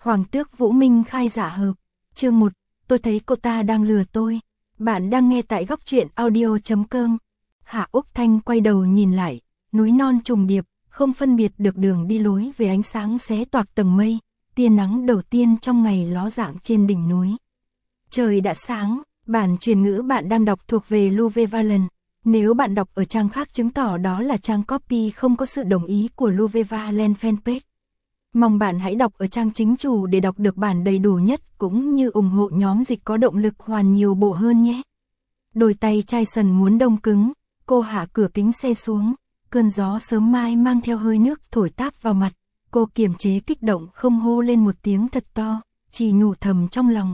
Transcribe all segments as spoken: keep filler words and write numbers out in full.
Hoàng tước Vũ Minh khai giả hợp. Chương một, tôi thấy cô ta đang lừa tôi. Bạn đang nghe tại góc truyện audio chấm com. Hạ Úc Thanh quay đầu nhìn lại, núi non trùng điệp, không phân biệt được đường đi lối về ánh sáng xé toạc tầng mây, tia nắng đầu tiên trong ngày ló dạng trên đỉnh núi. Trời đã sáng, bản truyền ngữ bạn đang đọc thuộc về Louve Valen. Nếu bạn đọc ở trang khác chứng tỏ đó là trang copy không có sự đồng ý của Louve Valen fanpage. Mong bạn hãy đọc ở trang chính chủ để đọc được bản đầy đủ nhất cũng như ủng hộ nhóm dịch có động lực hoàn nhiều bộ hơn nhé. Đôi tay Tyson muốn đông cứng, cô hạ cửa kính xe xuống, cơn gió sớm mai mang theo hơi nước thổi táp vào mặt, cô kiềm chế kích động không hô lên một tiếng thật to, chỉ nhủ thầm trong lòng.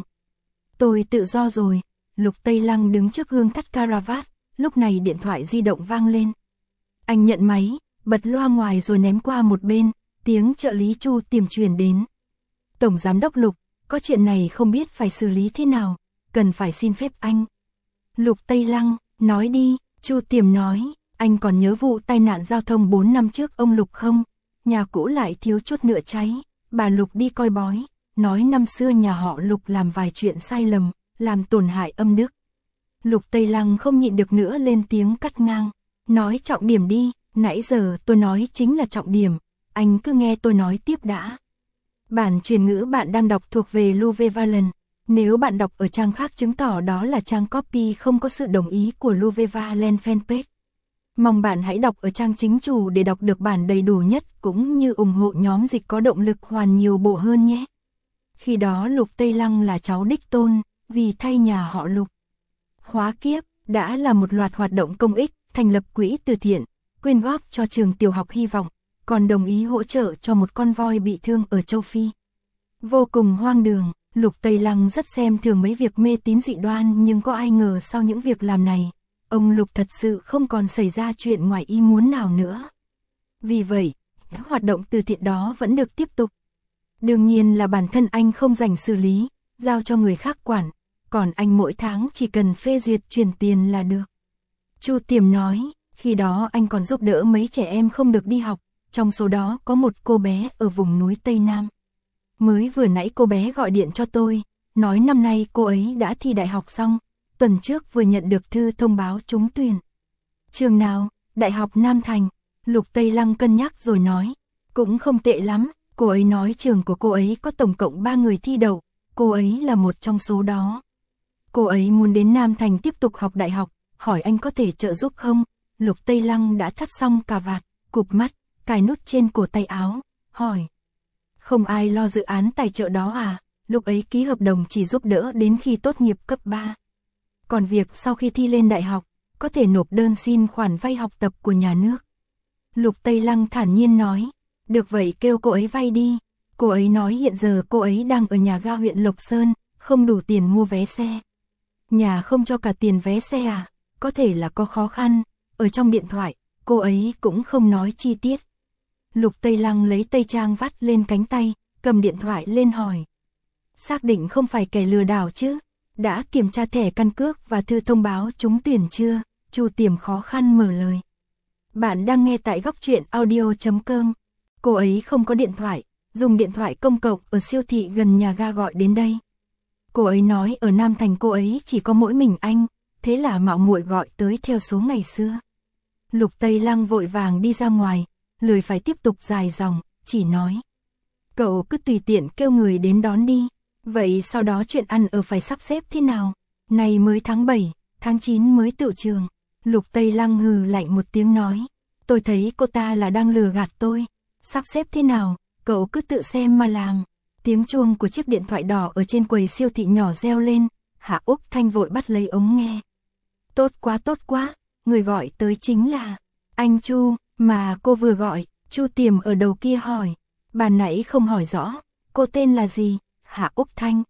Tôi tự do rồi. Lục Tây Lăng đứng trước gương thắt caravat, lúc này điện thoại di động vang lên. Anh nhận máy, bật loa ngoài rồi ném qua một bên, tiếng trợ lý Chu Tiềm truyền đến. Tổng giám đốc Lục, có chuyện này không biết phải xử lý thế nào, cần phải xin phép anh. Lục Tây Lăng, nói đi, Chu Tiềm nói, anh còn nhớ vụ tai nạn giao thông bốn năm trước ông Lục không? Nhà cũ lại thiếu chút nữa cháy, bà Lục đi coi bói, nói năm xưa nhà họ Lục làm vài chuyện sai lầm, làm tổn hại âm đức. Lục Tây Lăng không nhịn được nữa lên tiếng cắt ngang, nói trọng điểm đi, nãy giờ tôi nói chính là trọng điểm, anh cứ nghe tôi nói tiếp đã. Bản truyền ngữ bạn đang đọc thuộc về Louve Valen. Nếu bạn đọc ở trang khác chứng tỏ đó là trang copy không có sự đồng ý của Louve Valen fanpage. Mong bạn hãy đọc ở trang chính chủ để đọc được bản đầy đủ nhất cũng như ủng hộ nhóm dịch có động lực hoàn nhiều bộ hơn nhé. Khi đó Lục Tây Lăng là cháu đích tôn, vì thay nhà họ Lục hóa kiếp, đã là một loạt hoạt động công ích, thành lập quỹ từ thiện, quyên góp cho trường tiểu học Hy vọng, còn đồng ý hỗ trợ cho một con voi bị thương ở châu Phi. Vô cùng hoang đường, Lục Tây Lăng rất xem thường mấy việc mê tín dị đoan, nhưng có ai ngờ sau những việc làm này, ông Lục thật sự không còn xảy ra chuyện ngoài ý muốn nào nữa. Vì vậy, hoạt động từ thiện đó vẫn được tiếp tục. Đương nhiên là bản thân anh không rảnh xử lý, giao cho người khác quản, còn anh mỗi tháng chỉ cần phê duyệt chuyển tiền là được. Chu Tiềm nói, khi đó anh còn giúp đỡ mấy trẻ em không được đi học, trong số đó có một cô bé ở vùng núi Tây Nam. Mới vừa nãy cô bé gọi điện cho tôi, nói năm nay cô ấy đã thi đại học xong, tuần trước vừa nhận được thư thông báo trúng tuyển. Trường nào? Đại học Nam Thành. Lục Tây Lăng cân nhắc rồi nói, cũng không tệ lắm, cô ấy nói trường của cô ấy có tổng cộng ba người thi đậu, cô ấy là một trong số đó. Cô ấy muốn đến Nam Thành tiếp tục học đại học, hỏi anh có thể trợ giúp không? Lục Tây Lăng đã thắt xong cà vạt, cụp mắt, cài nút trên cổ tay áo, hỏi. Không ai lo dự án tài trợ đó à? Lúc ấy ký hợp đồng chỉ giúp đỡ đến khi tốt nghiệp cấp ba. Còn việc sau khi thi lên đại học, có thể nộp đơn xin khoản vay học tập của nhà nước. Lục Tây Lăng thản nhiên nói, được vậy kêu cô ấy vay đi. Cô ấy nói hiện giờ cô ấy đang ở nhà ga huyện Lộc Sơn, không đủ tiền mua vé xe. Nhà không cho cả tiền vé xe à? Có thể là có khó khăn. Ở trong điện thoại, cô ấy cũng không nói chi tiết. Lục Tây Lăng lấy tay trang vắt lên cánh tay, cầm điện thoại lên hỏi. Xác định không phải kẻ lừa đảo chứ? Đã kiểm tra thẻ căn cước và thư thông báo trúng tuyển chưa? Chu Tiềm khó khăn mở lời. Bạn đang nghe tại góc truyện audio chấm com. Cô ấy không có điện thoại, dùng điện thoại công cộng ở siêu thị gần nhà ga gọi đến đây. Cô ấy nói ở Nam Thành cô ấy chỉ có mỗi mình anh, thế là mạo muội gọi tới theo số ngày xưa. Lục Tây Lăng vội vàng đi ra ngoài, lười phải tiếp tục dài dòng, chỉ nói. Cậu cứ tùy tiện kêu người đến đón đi, vậy sau đó chuyện ăn ở phải sắp xếp thế nào? Này mới tháng bảy, tháng chín mới tựu trường. Lục Tây Lăng hừ lạnh một tiếng nói. Tôi thấy cô ta là đang lừa gạt tôi. Sắp xếp thế nào, cậu cứ tự xem mà làm. Tiếng chuông của chiếc điện thoại đỏ ở trên quầy siêu thị nhỏ reo lên, Hạ Úc Thanh vội bắt lấy ống nghe. Tốt quá tốt quá, người gọi tới chính là anh Chu, mà cô vừa gọi. Chu Tiềm ở đầu kia hỏi, bà nãy không hỏi rõ, cô tên là gì? Hạ Úc Thanh.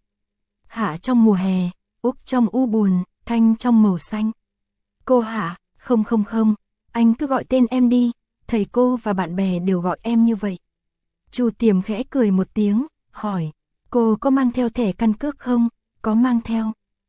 Hạ trong mùa hè, Úc trong u buồn, Thanh trong màu xanh. Cô Hạ, không không không, anh cứ gọi tên em đi, thầy cô và bạn bè đều gọi em như vậy. Chu Tiềm khẽ cười một tiếng, hỏi, cô có mang theo thẻ căn cước không? Có mang theo.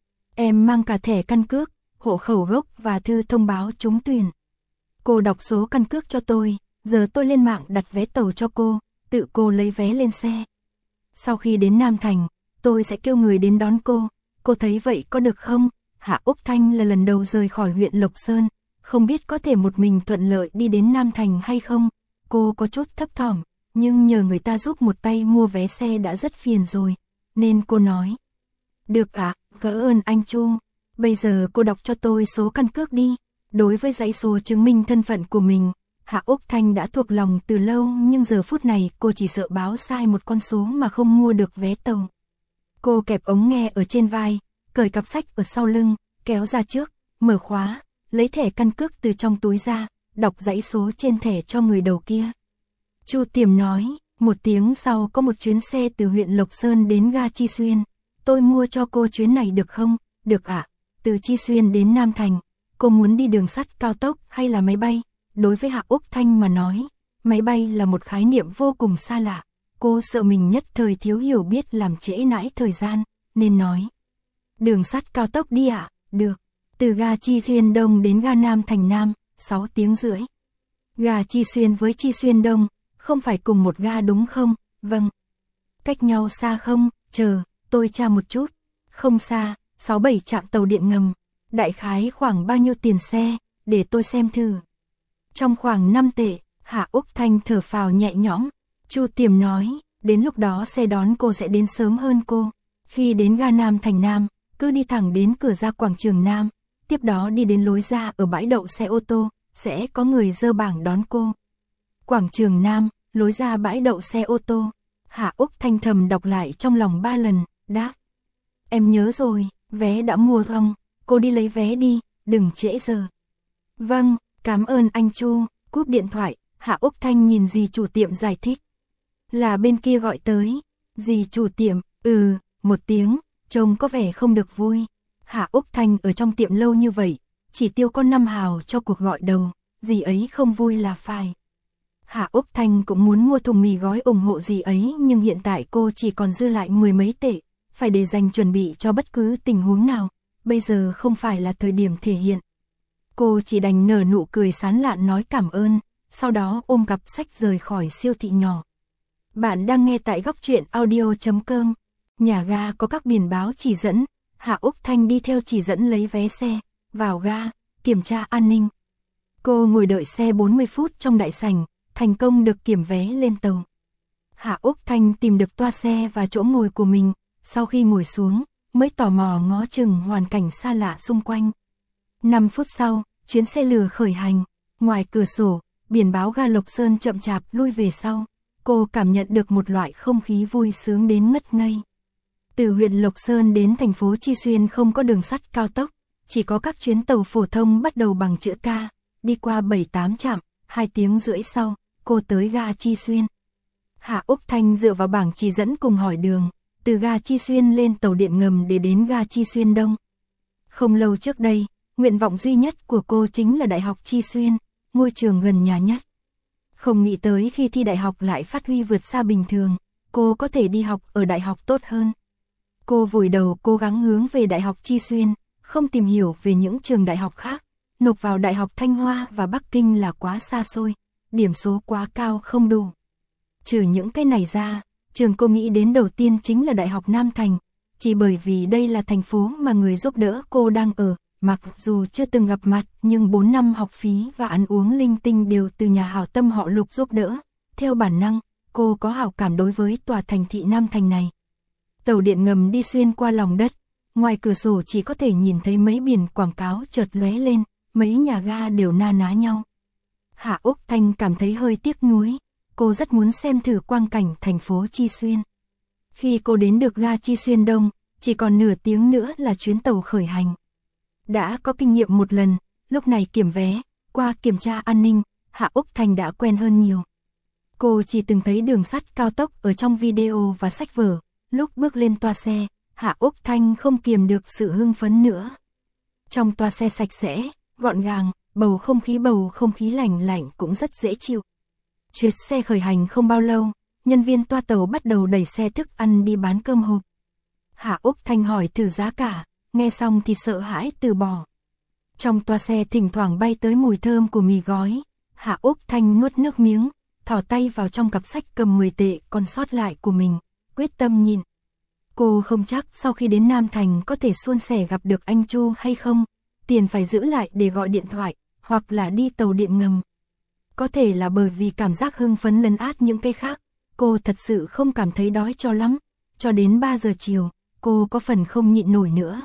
Em mang cả thẻ căn cước, hộ khẩu gốc và thư thông báo trúng tuyển. Cô đọc số căn cước cho tôi, giờ tôi lên mạng đặt vé tàu cho cô, tự cô lấy vé lên xe. Sau khi đến Nam Thành, tôi sẽ kêu người đến đón cô, cô thấy vậy có được không? Hạ Úc Thanh là lần đầu rời khỏi huyện Lộc Sơn, không biết có thể một mình thuận lợi đi đến Nam Thành hay không. Cô có chút thấp thỏm, nhưng nhờ người ta giúp một tay mua vé xe đã rất phiền rồi, nên cô nói. Được ạ, à, cảm ơn anh Chu. Bây giờ cô đọc cho tôi số căn cước đi. Đối với dãy số chứng minh thân phận của mình, Hạ Úc Thanh đã thuộc lòng từ lâu, nhưng giờ phút này cô chỉ sợ báo sai một con số mà không mua được vé tàu. Cô kẹp ống nghe ở trên vai, cởi cặp sách ở sau lưng, kéo ra trước, mở khóa, lấy thẻ căn cước từ trong túi ra, đọc dãy số trên thẻ cho người đầu kia. Chu Tiềm nói, một tiếng sau có một chuyến xe từ huyện Lộc Sơn đến ga Chi Xuyên. Tôi mua cho cô chuyến này được không? Được ạ, à? Từ Chi Xuyên đến Nam Thành, cô muốn đi đường sắt cao tốc hay là máy bay? Đối với Hạ Úc Thanh mà nói, máy bay là một khái niệm vô cùng xa lạ. Cô sợ mình nhất thời thiếu hiểu biết làm trễ nãi thời gian, nên nói. Đường sắt cao tốc đi ạ, à? Được. Từ ga Chi Xuyên Đông đến ga Nam Thành Nam, sáu tiếng rưỡi. Ga Chi Xuyên với Chi Xuyên Đông, không phải cùng một ga đúng không? Vâng. Cách nhau xa không? Chờ, tôi tra một chút. Không xa, sáu bảy trạm tàu điện ngầm. Đại khái khoảng bao nhiêu tiền xe, để tôi xem thử. Trong khoảng năm tệ, Hạ Úc Thanh thở phào nhẹ nhõm. Chu Tiềm nói, đến lúc đó xe đón cô sẽ đến sớm hơn cô. Khi đến ga Nam Thành Nam, cứ đi thẳng đến cửa ra quảng trường Nam, tiếp đó đi đến lối ra ở bãi đậu xe ô tô, sẽ có người dơ bảng đón cô. Quảng trường Nam, lối ra bãi đậu xe ô tô. Hạ Úc Thanh thầm đọc lại trong lòng ba lần, đáp. Em nhớ rồi, vé đã mua không? Cô đi lấy vé đi, đừng trễ giờ. Vâng, cảm ơn anh Chu. Cúp điện thoại, Hạ Úc Thanh nhìn dì chủ tiệm giải thích. Là bên kia gọi tới. Dì chủ tiệm, ừ, một tiếng, trông có vẻ không được vui. Hạ Úc Thanh ở trong tiệm lâu như vậy, chỉ tiêu có năm hào cho cuộc gọi đầu, dì ấy không vui là phải. Hạ Úc Thanh cũng muốn mua thùng mì gói ủng hộ dì ấy, nhưng hiện tại cô chỉ còn dư lại mười mấy tệ, phải để dành chuẩn bị cho bất cứ tình huống nào, bây giờ không phải là thời điểm thể hiện. Cô chỉ đành nở nụ cười sán lạn nói cảm ơn, sau đó ôm cặp sách rời khỏi siêu thị nhỏ. Bạn đang nghe tại góc truyện audio chấm com. Nhà ga có các biển báo chỉ dẫn, Hạ Úc Thanh đi theo chỉ dẫn lấy vé xe, vào ga, kiểm tra an ninh. Cô ngồi đợi xe bốn mươi phút trong đại sảnh, thành công được kiểm vé lên tàu. Hạ Úc Thanh tìm được toa xe và chỗ ngồi của mình, sau khi ngồi xuống, mới tò mò ngó chừng hoàn cảnh xa lạ xung quanh. năm phút sau, chuyến xe lửa khởi hành, ngoài cửa sổ, biển báo ga Lộc Sơn chậm chạp lui về sau. Cô cảm nhận được một loại không khí vui sướng đến ngất ngây. Từ huyện Lộc Sơn đến thành phố Chi Xuyên không có đường sắt cao tốc, chỉ có các chuyến tàu phổ thông bắt đầu bằng chữ K, đi qua bảy tám trạm, hai tiếng rưỡi sau, cô tới ga Chi Xuyên. Hạ Úc Thanh dựa vào bảng chỉ dẫn cùng hỏi đường, từ ga Chi Xuyên lên tàu điện ngầm để đến ga Chi Xuyên Đông. Không lâu trước đây, nguyện vọng duy nhất của cô chính là Đại học Chi Xuyên, ngôi trường gần nhà nhất. Không nghĩ tới khi thi đại học lại phát huy vượt xa bình thường, cô có thể đi học ở đại học tốt hơn. Cô vùi đầu cố gắng hướng về Đại học Chi Xuyên, không tìm hiểu về những trường đại học khác. Nộp vào Đại học Thanh Hoa và Bắc Kinh là quá xa xôi, điểm số quá cao không đủ. Trừ những cái này ra, trường cô nghĩ đến đầu tiên chính là Đại học Nam Thành, chỉ bởi vì đây là thành phố mà người giúp đỡ cô đang ở. Mặc dù chưa từng gặp mặt, nhưng bốn năm học phí và ăn uống linh tinh đều từ nhà hảo tâm họ Lục giúp đỡ. Theo bản năng, cô có hảo cảm đối với tòa thành thị Nam Thành này. Tàu điện ngầm đi xuyên qua lòng đất, ngoài cửa sổ chỉ có thể nhìn thấy mấy biển quảng cáo chợt lóe lên, mấy nhà ga đều na ná nhau. Hạ Úc Thanh cảm thấy hơi tiếc nuối, cô rất muốn xem thử quang cảnh thành phố Chi Xuyên. Khi cô đến được ga Chi Xuyên Đông, chỉ còn nửa tiếng nữa là chuyến tàu khởi hành. Đã có kinh nghiệm một lần, lúc này kiểm vé, qua kiểm tra an ninh, Hạ Úc Thanh đã quen hơn nhiều. Cô chỉ từng thấy đường sắt cao tốc ở trong video và sách vở, lúc bước lên toa xe, Hạ Úc Thanh không kiềm được sự hưng phấn nữa. Trong toa xe sạch sẽ, gọn gàng, bầu không khí bầu không khí lạnh lạnh cũng rất dễ chịu. Chuyến xe khởi hành không bao lâu, nhân viên toa tàu bắt đầu đẩy xe thức ăn đi bán cơm hộp. Hạ Úc Thanh hỏi thử giá cả, nghe xong thì sợ hãi từ bỏ. Trong toa xe thỉnh thoảng bay tới mùi thơm của mì gói, Hạ Úc Thanh nuốt nước miếng, thò tay vào trong cặp sách cầm mười tệ còn sót lại của mình, quyết tâm nhịn. Cô không chắc sau khi đến Nam Thành có thể suôn sẻ gặp được anh Chu hay không, tiền phải giữ lại để gọi điện thoại, hoặc là đi tàu điện ngầm. Có thể là bởi vì cảm giác hưng phấn lấn át những cái khác, cô thật sự không cảm thấy đói cho lắm, cho đến ba giờ chiều, cô có phần không nhịn nổi nữa.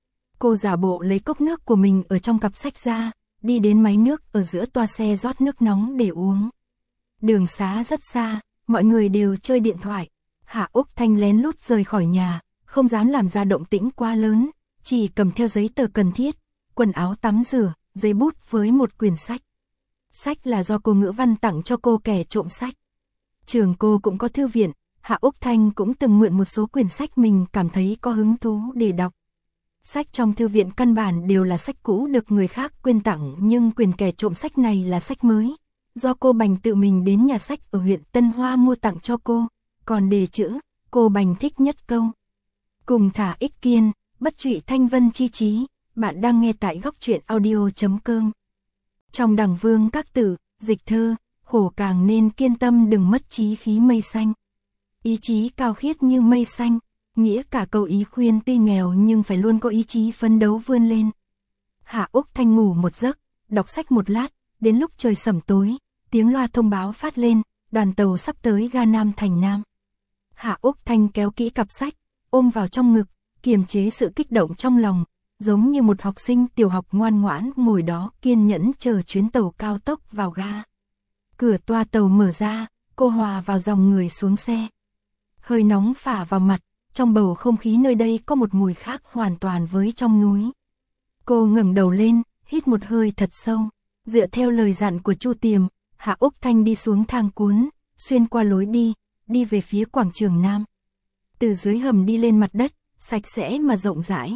Cô giả bộ lấy cốc nước của mình ở trong cặp sách ra, đi đến máy nước ở giữa toa xe rót nước nóng để uống. Đường xá rất xa, mọi người đều chơi điện thoại. Hạ Úc Thanh lén lút rời khỏi nhà, không dám làm ra động tĩnh quá lớn, chỉ cầm theo giấy tờ cần thiết, quần áo tắm rửa, giấy bút với một quyển sách. Sách là do cô Ngữ Văn tặng cho cô kẻ trộm sách. Trường cô cũng có thư viện, Hạ Úc Thanh cũng từng mượn một số quyển sách mình cảm thấy có hứng thú để đọc. Sách trong thư viện căn bản đều là sách cũ được người khác quên tặng, nhưng quyển kẻ trộm sách này là sách mới, do cô Bành tự mình đến nhà sách ở huyện Tân Hoa mua tặng cho cô, còn đề chữ, cô Bành thích nhất câu. Cùng thả ích kiên, bất trụy thanh vân chi trí, bạn đang nghe tại góc truyện audio chấm com. Trong Đằng Vương Các Tử, dịch thơ, khổ càng nên kiên tâm đừng mất chí khí mây xanh. Ý chí cao khiết như mây xanh, nghĩa cả câu ý khuyên tuy nghèo nhưng phải luôn có ý chí phấn đấu vươn lên. Hạ Úc Thanh ngủ một giấc, đọc sách một lát, đến lúc trời sẩm tối, tiếng loa thông báo phát lên, đoàn tàu sắp tới ga Nam Thành Nam. Hạ Úc Thanh kéo kỹ cặp sách, ôm vào trong ngực, kiềm chế sự kích động trong lòng, giống như một học sinh tiểu học ngoan ngoãn ngồi đó kiên nhẫn chờ chuyến tàu cao tốc vào ga. Cửa toa tàu mở ra, cô hòa vào dòng người xuống xe. Hơi nóng phả vào mặt, trong bầu không khí nơi đây có một mùi khác hoàn toàn với trong núi. Cô ngẩng đầu lên, hít một hơi thật sâu, dựa theo lời dặn của Chu Tiềm, Hạ Úc Thanh đi xuống thang cuốn, xuyên qua lối đi, đi về phía quảng trường Nam. Từ dưới hầm đi lên mặt đất, sạch sẽ mà rộng rãi.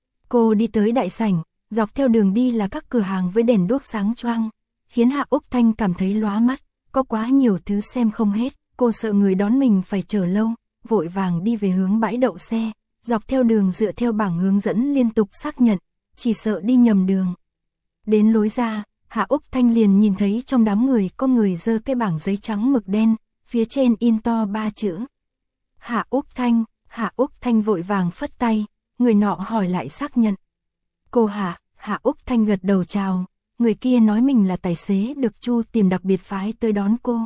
Cô đi tới đại sảnh, dọc theo đường đi là các cửa hàng với đèn đuốc sáng choang, khiến Hạ Úc Thanh cảm thấy lóa mắt, có quá nhiều thứ xem không hết, cô sợ người đón mình phải chờ lâu, vội vàng đi về hướng bãi đậu xe, dọc theo đường dựa theo bảng hướng dẫn liên tục xác nhận, chỉ sợ đi nhầm đường. Đến lối ra, Hạ Úc Thanh liền nhìn thấy trong đám người có người giơ cái bảng giấy trắng mực đen, phía trên in to ba chữ. Hạ Úc Thanh, Hạ Úc Thanh vội vàng phất tay, người nọ hỏi lại xác nhận. Cô Hạ, Hạ Úc Thanh gật đầu chào, người kia nói mình là tài xế được Chu Tiềm đặc biệt phái tới đón cô.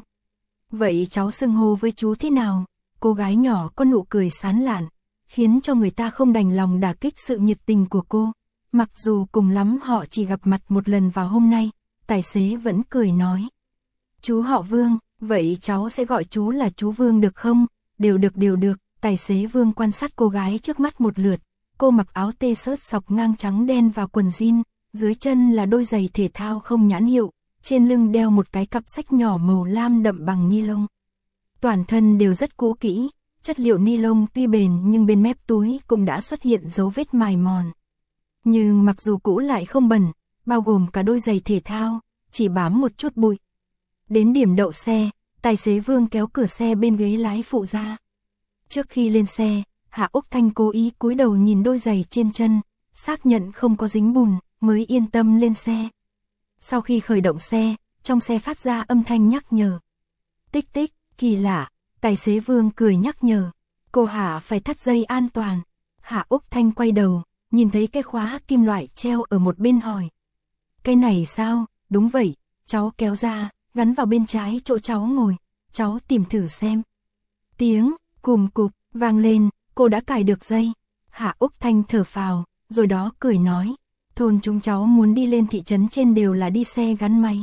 Vậy cháu xưng hô với chú thế nào? Cô gái nhỏ có nụ cười sán lạn, khiến cho người ta không đành lòng đả kích sự nhiệt tình của cô. Mặc dù cùng lắm họ chỉ gặp mặt một lần vào hôm nay, tài xế vẫn cười nói. Chú họ Vương, vậy cháu sẽ gọi chú là chú Vương được không? Đều được đều được, tài xế Vương quan sát cô gái trước mắt một lượt. Cô mặc áo t-shirt sọc ngang trắng đen và quần jean, dưới chân là đôi giày thể thao không nhãn hiệu, trên lưng đeo một cái cặp sách nhỏ màu lam đậm bằng ni lông. Toàn thân đều rất cũ kỹ, chất liệu ni lông tuy bền nhưng bên mép túi cũng đã xuất hiện dấu vết mài mòn. Nhưng mặc dù cũ lại không bẩn, bao gồm cả đôi giày thể thao, chỉ bám một chút bụi. Đến điểm đậu xe, tài xế Vương kéo cửa xe bên ghế lái phụ ra. Trước khi lên xe, Hạ Úc Thanh cố ý cúi đầu nhìn đôi giày trên chân, xác nhận không có dính bùn, mới yên tâm lên xe. Sau khi khởi động xe, trong xe phát ra âm thanh nhắc nhở. Tích tích, kỳ lạ, tài xế Vương cười nhắc nhở. Cô Hạ phải thắt dây an toàn. Hạ Úc Thanh quay đầu, nhìn thấy cái khóa kim loại treo ở một bên hỏi. Cái này sao? Đúng vậy, cháu kéo ra, gắn vào bên trái chỗ cháu ngồi, cháu tìm thử xem. Tiếng, cùm cụp, vang lên, cô đã cài được dây. Hạ Úc Thanh thở phào, rồi đó cười nói. Thôn chúng cháu muốn đi lên thị trấn trên đều là đi xe gắn máy.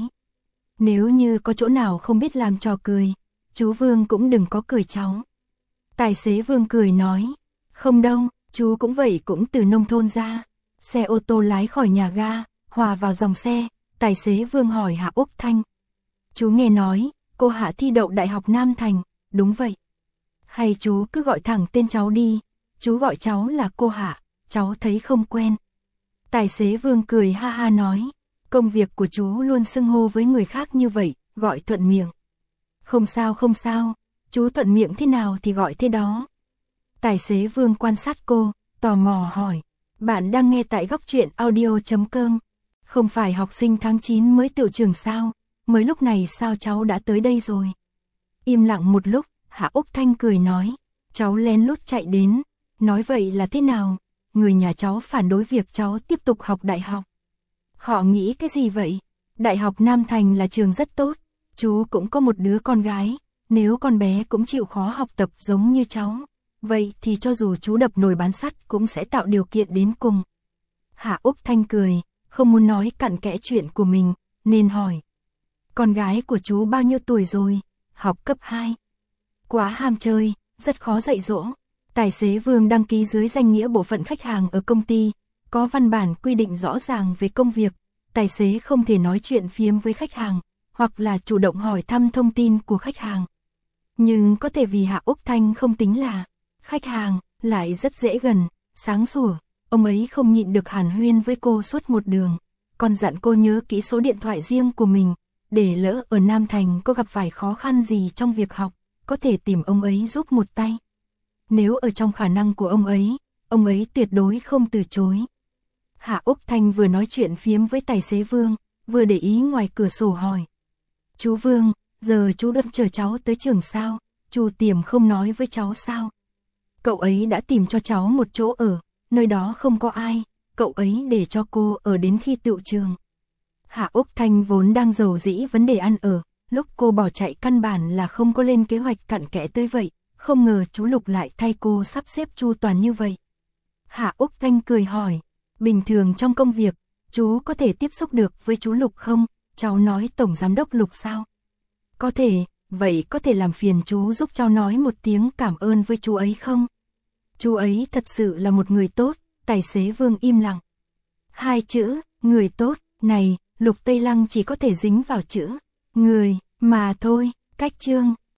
Nếu như có chỗ nào không biết làm trò cười, chú Vương cũng đừng có cười cháu. Tài xế Vương cười nói. Không đâu, chú cũng vậy cũng từ nông thôn ra. Xe ô tô lái khỏi nhà ga, hòa vào dòng xe, tài xế Vương hỏi Hạ Úc Thanh. Chú nghe nói, cô Hạ thi đậu Đại học Nam Thành, đúng vậy. Hay chú cứ gọi thẳng tên cháu đi, chú gọi cháu là cô Hạ, cháu thấy không quen. Tài xế Vương cười ha ha nói, công việc của chú luôn xưng hô với người khác như vậy, gọi thuận miệng. Không sao không sao, chú thuận miệng thế nào thì gọi thế đó. Tài xế Vương quan sát cô, tò mò hỏi, bạn đang nghe tại góc truyện audio chấm com. Không phải học sinh tháng chín mới tựu trường sao, mới lúc này sao cháu đã tới đây rồi. Im lặng một lúc, Hạ Úc Thanh cười nói, cháu lén lút chạy đến, nói vậy là thế nào? Người nhà cháu phản đối việc cháu tiếp tục học đại học. Họ nghĩ cái gì vậy? Đại học Nam Thành là trường rất tốt, chú cũng có một đứa con gái, nếu con bé cũng chịu khó học tập giống như cháu, vậy thì cho dù chú đập nồi bán sắt cũng sẽ tạo điều kiện đến cùng. Hạ Úc Thanh cười, không muốn nói cặn kẽ chuyện của mình, nên hỏi. Con gái của chú bao nhiêu tuổi rồi? Học cấp hai. Quá ham chơi, rất khó dạy dỗ. Tài xế Vương đăng ký dưới danh nghĩa bộ phận khách hàng ở công ty, có văn bản quy định rõ ràng về công việc, tài xế không thể nói chuyện phiếm với khách hàng, hoặc là chủ động hỏi thăm thông tin của khách hàng. Nhưng có thể vì Hạ Úc Thanh không tính là khách hàng, lại rất dễ gần, sáng sủa, ông ấy không nhịn được hàn huyên với cô suốt một đường, còn dặn cô nhớ kỹ số điện thoại riêng của mình, để lỡ ở Nam Thành có gặp phải khó khăn gì trong việc học, có thể tìm ông ấy giúp một tay. Nếu ở trong khả năng của ông ấy, ông ấy tuyệt đối không từ chối. Hạ Úc Thanh vừa nói chuyện phiếm với tài xế Vương, vừa để ý ngoài cửa sổ hỏi. Chú Vương, giờ chú đang chờ cháu tới trường sao? Chú Tiềm không nói với cháu sao? Cậu ấy đã tìm cho cháu một chỗ ở, nơi đó không có ai, cậu ấy để cho cô ở đến khi tựu trường. Hạ Úc Thanh vốn đang rầu rĩ vấn đề ăn ở, lúc cô bỏ chạy căn bản là không có lên kế hoạch cặn kẽ tới vậy, không ngờ chú Lục lại thay cô sắp xếp chu toàn như vậy. Hạ Úc Thanh cười hỏi, bình thường trong công việc, chú có thể tiếp xúc được với chú Lục không? Cháu nói Tổng Giám đốc Lục sao? Có thể, vậy có thể làm phiền chú giúp cháu nói một tiếng cảm ơn với chú ấy không? Chú ấy thật sự là một người tốt, tài xế Vương im lặng. Hai chữ, người tốt, này, Lục Tây Lăng chỉ có thể dính vào chữ, người, mà thôi, cách chương.